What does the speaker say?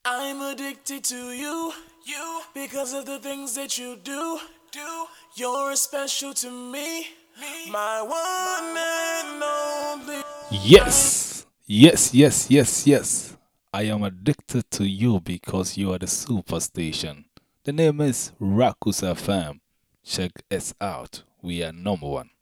I'm addicted to you, because of the things that you do. You're special to me, my one and only. Yes, yes, yes, yes, yes. I am addicted to you because you are the superstation. The name is Rakus FM. Check us out. We are number one.